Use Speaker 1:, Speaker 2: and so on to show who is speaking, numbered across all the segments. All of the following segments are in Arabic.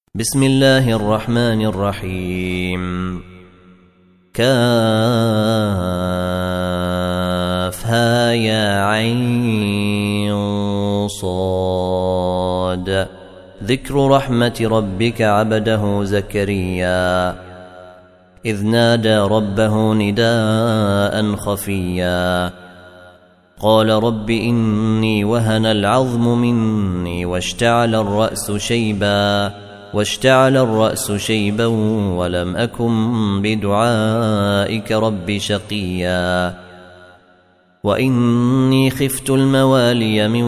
Speaker 1: بسم الله الرحمن الرحيم. كافها يا عين صاد. ذكر رحمة ربك عبده زكريا إذ نادى ربه نداء خفيا قال رب إني وهن العظم مني واشتعل الرأس شيبا ولم أكن بدعائك رب شقيا وإني خفت الموالي من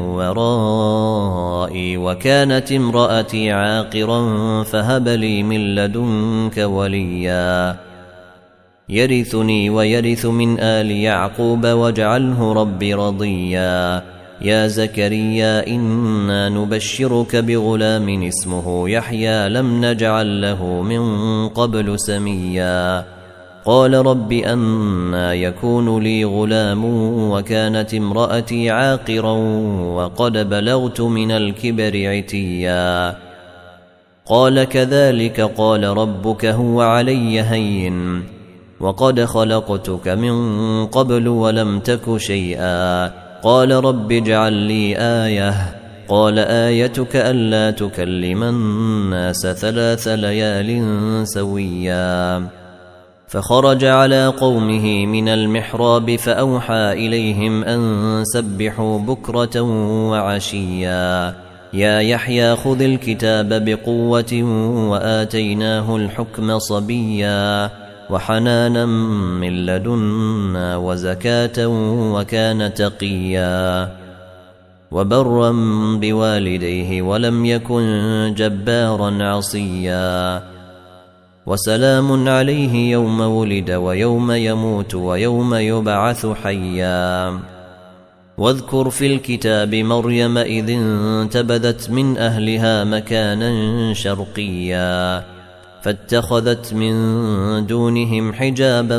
Speaker 1: ورائي وكانت امرأتي عاقرا فهب لي من لدنك وليا يرثني ويرث من آل يعقوب واجعله رب رضيا يا زكريا إنا نبشرك بغلام اسمه يحيى لم نجعل له من قبل سميا قال رب أنى يكون لي غلام وكانت امرأتي عاقرا وقد بلغت من الكبر عتيا قال كذلك قال ربك هو علي هين وقد خلقتك من قبل ولم تك شيئا قال رب اجعل لي آية قال آيتك ألا تكلم الناس 3 ليال سويا فخرج على قومه من المحراب فأوحى إليهم أن سبحوا بكرة وعشيا يا يحيى خذ الكتاب بقوة وآتيناه الحكم صبيا وحنانا من لدنا وزكاة وكان تقيا وبرا بوالديه ولم يكن جبارا عصيا وسلام عليه يوم ولد ويوم يموت ويوم يبعث حيا واذكر في الكتاب مريم إذ انتبذت من أهلها مكانا شرقيا فاتخذت من دونهم حجابا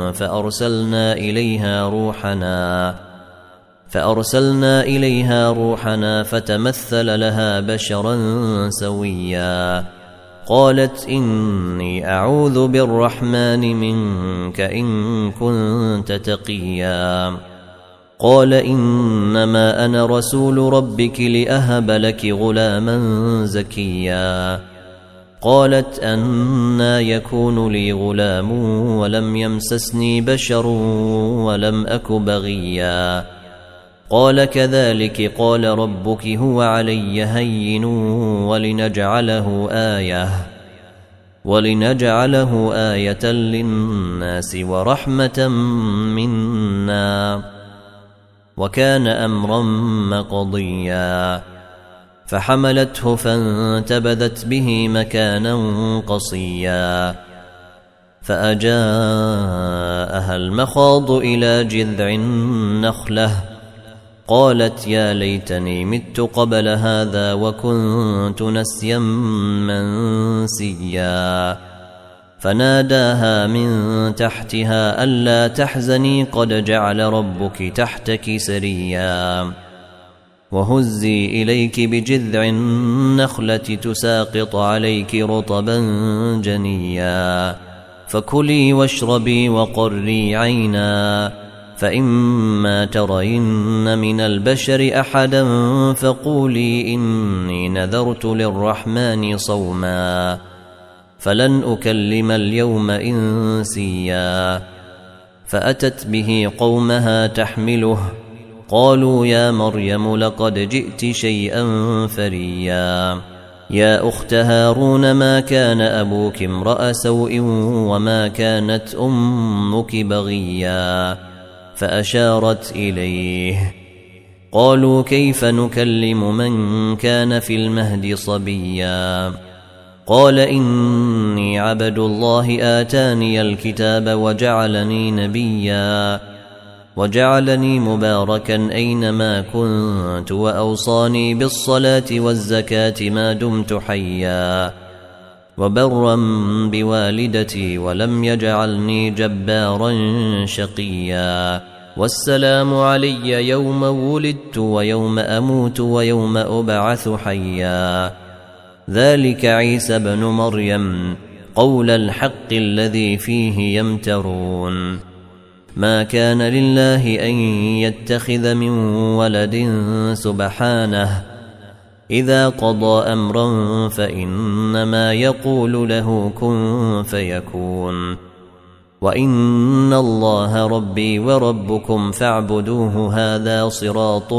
Speaker 1: فأرسلنا إليها روحنا فتمثل لها بشرا سويا قالت إني أعوذ بالرحمن منك إن كنت تقيا قال إنما أنا رسول ربك لأهب لك غلاما زكيا قالت أنى يكون لي غلام ولم يمسسني بشر ولم أك بغيا قال كذلك قال ربك هو علي هين ولنجعله آية للناس ورحمة منا وكان أمرا مقضيا فحملته فانتبذت به مكانا قصيا فأجاءها المخاض إلى جذع النخلة قالت يا ليتني مت قبل هذا وكنت نسيا منسيا فناداها من تحتها ألا تحزني قد جعل ربك تحتك سريا وهزي إليك بجذع النخلة تساقط عليك رطبا جنيا فكلي واشربي وقري عينا فإما ترين من البشر أحدا فقولي إني نذرت للرحمن صوما فلن أكلم اليوم إنسيا فأتت به قومها تحمله قالوا يا مريم لقد جئت شيئا فريا يا أخت هارون ما كان أبوك امرأ سوء وما كانت أمك بغيا فأشارت إليه قالوا كيف نكلم من كان في المهد صبيا قال إني عبد الله آتاني الكتاب وجعلني نبيا وجعلني مباركا أينما كنت وأوصاني بالصلاة والزكاة ما دمت حيا وبرا بوالدتي ولم يجعلني جبارا شقيا والسلام علي يوم ولدت ويوم أموت ويوم أبعث حيا ذلك عيسى بن مريم قول الحق الذي فيه يمترون ما كان لله أن يتخذ من ولد سبحانه إذا قضى أمرا فإنما يقول له كن فيكون وإن الله ربي وربكم فاعبدوه هذا صراط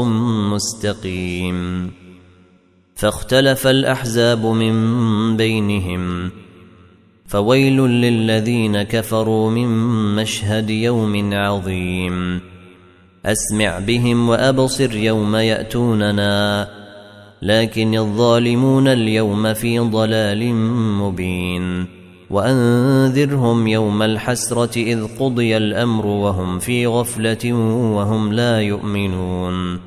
Speaker 1: مستقيم فاختلف الأحزاب من بينهم فويل للذين كفروا من مشهد يوم عظيم أسمع بهم وأبصر يوم يأتوننا لكن الظالمون اليوم في ضلال مبين وأنذرهم يوم الحسرة إذ قضي الأمر وهم في غفلة وهم لا يؤمنون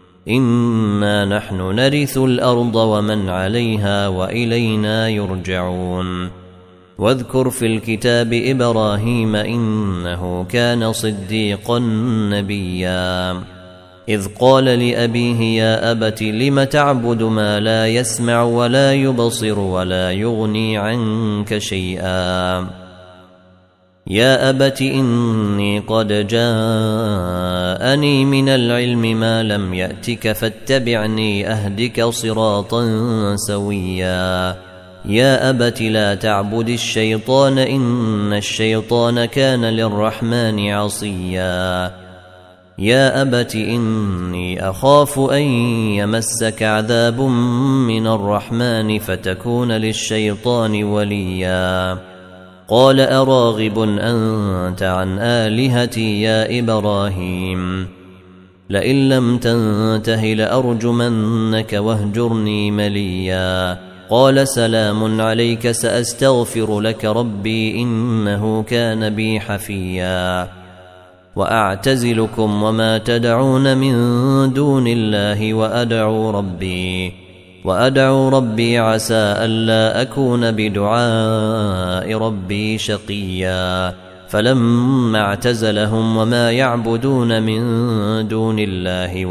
Speaker 1: إنا نحن نرث الأرض ومن عليها وإلينا يرجعون واذكر في الكتاب إبراهيم إنه كان صديقا نبيا إذ قال لأبيه يا أبت لم تعبد ما لا يسمع ولا يبصر ولا يغني عنك شيئا يا أبت إني قد جاءني من العلم ما لم يأتك فاتبعني أهدك صراطا سويا يا أبت لا تعبد الشيطان إن الشيطان كان للرحمن عصيا يا أبت إني أخاف أن يمسك عذاب من الرحمن فتكون للشيطان وليا قال أراغب أنت عن آلهتي يا إبراهيم لئن لم تنته لأرجمنك واهجرني مليا قال سلام عليك سأستغفر لك ربي إنه كان بي حفيا وأعتزلكم وما تدعون من دون الله وأدعو ربي عسى ألا أكون بدعاء ربي شقيا فلما اعتزلهم وما يعبدون من دون الله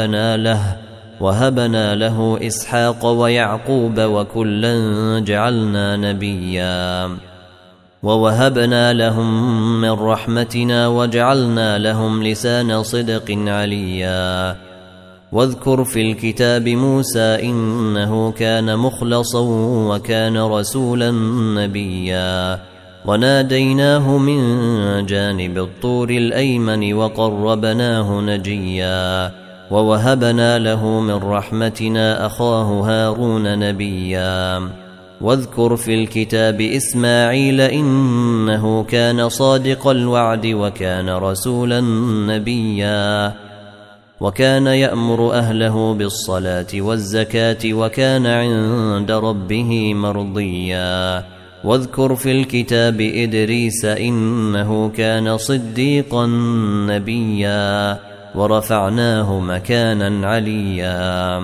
Speaker 1: وهبنا له إسحاق ويعقوب وكلا جعلنا نبيا ووهبنا لهم من رحمتنا وجعلنا لهم لسان صدق عليا واذكر في الكتاب موسى إنه كان مخلصا وكان رسولا نبيا وناديناه من جانب الطور الأيمن وقربناه نجيا ووهبنا له من رحمتنا أخاه هارون نبيا واذكر في الكتاب إسماعيل إنه كان صادق الوعد وكان رسولا نبيا وكان يأمر أهله بالصلاة والزكاة وكان عند ربه مرضيا واذكر في الكتاب إدريس إنه كان صديقا نبيا ورفعناه مكانا عليا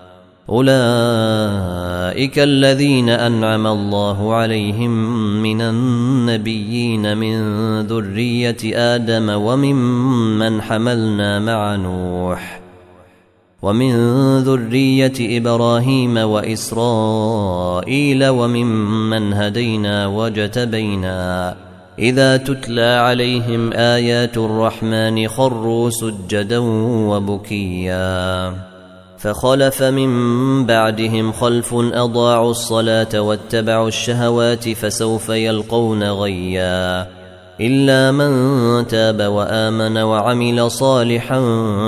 Speaker 1: أولئك الذين أنعم الله عليهم من النبيين من ذرية آدم وممن حملنا مع نوح ومن ذرية إبراهيم وإسرائيل وممن هدينا وجتبينا إذا تتلى عليهم آيات الرحمن خروا سجدا وبكيا فخلف من بعدهم خلف أضاعوا الصلاة واتبعوا الشهوات فسوف يلقون غيا إلا من تاب وآمن وعمل صالحا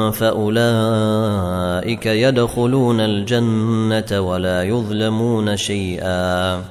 Speaker 1: فأولئك يدخلون الجنة ولا يظلمون شيئا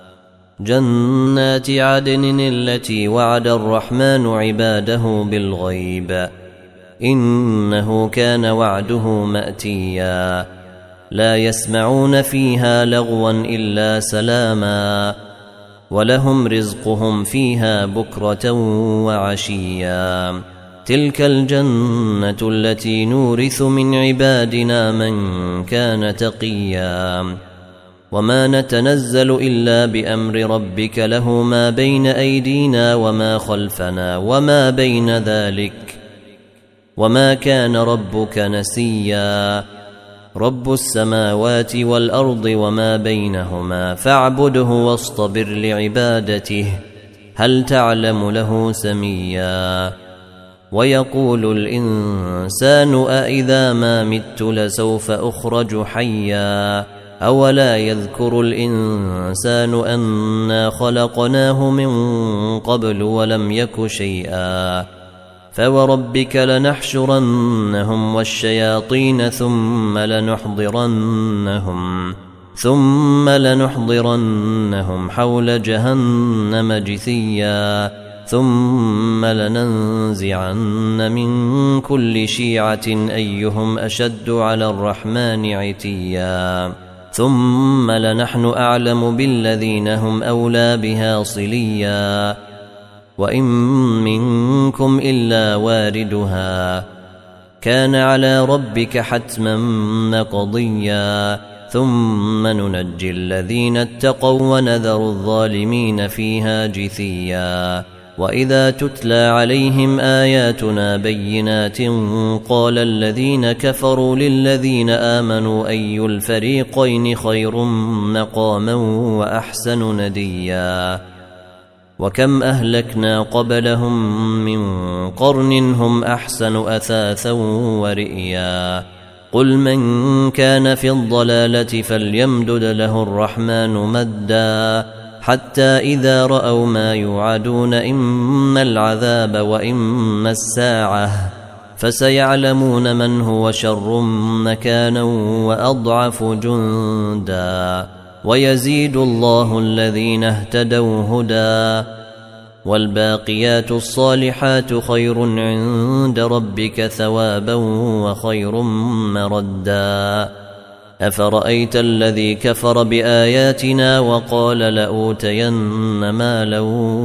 Speaker 1: جنات عدن التي وعد الرحمن عباده بالغيب إنه كان وعده مأتيا لا يسمعون فيها لغوا إلا سلاما ولهم رزقهم فيها بكرة وعشيا تلك الجنة التي نورث من عبادنا من كان تقيا وما نتنزل إلا بأمر ربك له ما بين أيدينا وما خلفنا وما بين ذلك وما كان ربك نسيا رب السماوات والأرض وما بينهما فاعبده واصطبر لعبادته هل تعلم له سميا ويقول الإنسان أإذا ما مت لسوف أخرج حيا أولا يذكر الإنسان أنا خلقناه من قبل ولم يك شيئا فوربك لنحشرنهم والشياطين ثم لنحضرنهم حول جهنم جثيا ثم لننزعن من كل شيعة أيهم أشد على الرحمن عتيا ثم لنحن أعلم بالذين هم أولى بها صليا وإن منكم إلا واردها كان على ربك حتما مقضيا ثم ننجي الذين اتقوا ونذر الظالمين فيها جثيا وإذا تتلى عليهم آياتنا بينات قال الذين كفروا للذين آمنوا أي الفريقين خير مقاما وأحسن نديا وكم أهلكنا قبلهم من قرن هم أحسن أثاثا ورئيا قل من كان في الضلالة فليمدد له الرحمن مدا حتى إذا رأوا ما يوعدون إما العذاب وإما الساعة فسيعلمون من هو شر مكانا وأضعف جندا ويزيد الله الذين اهتدوا هدى والباقيات الصالحات خير عند ربك ثوابا وخير مردا أفرأيت الذي كفر بآياتنا وقال لأوتين مالا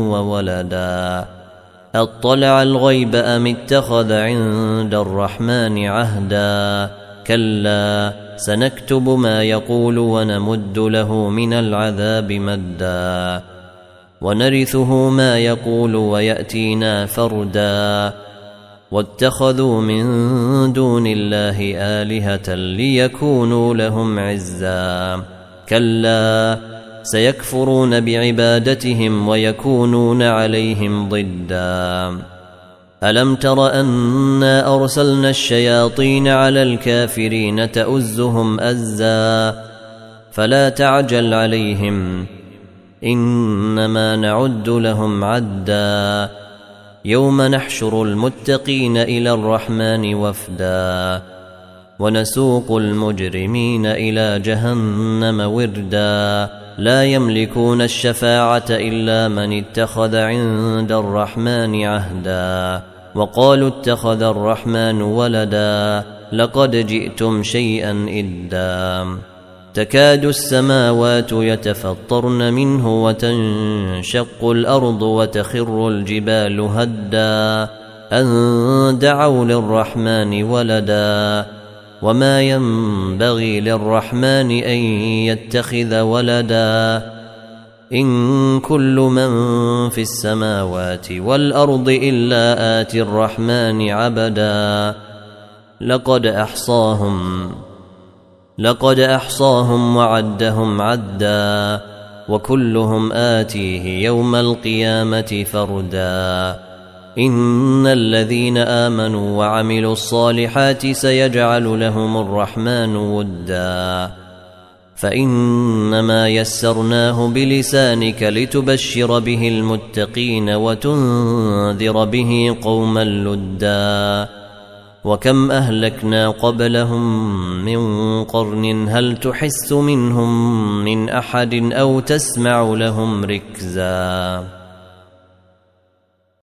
Speaker 1: وولدا أطلع الغيب أم اتخذ عند الرحمن عهدا كلا سنكتب ما يقول ونمد له من العذاب مدا ونرثه ما يقول ويأتينا فردا واتخذوا من دون الله آلهة ليكونوا لهم عزا كلا سيكفرون بعبادتهم ويكونون عليهم ضدا ألم تر أنا أرسلنا الشياطين على الكافرين تؤزهم أزا فلا تعجل عليهم إنما نعد لهم عدا يوم نحشر المتقين إلى الرحمن وفدا ونسوق المجرمين إلى جهنم وردا لا يملكون الشفاعة إلا من اتخذ عند الرحمن عهدا وقالوا اتخذ الرحمن ولدا لقد جئتم شيئا إدا تكاد السماوات يتفطرن منه وتنشق الأرض وتخر الجبال هدا أن دعوا للرحمن ولدا وما ينبغي للرحمن أن يتخذ ولدا إن كل من في السماوات والأرض إلا آتي الرحمن عبدا لقد أحصاهم وعدهم عدا وكلهم آتيه يوم القيامة فردا إن الذين آمنوا وعملوا الصالحات سيجعل لهم الرحمن ودا فإنما يسرناه بلسانك لتبشر به المتقين وتنذر به قوما لدا وكم أهلكنا قبلهم من قرن هل تحس منهم من أحد أو تسمع لهم ركزا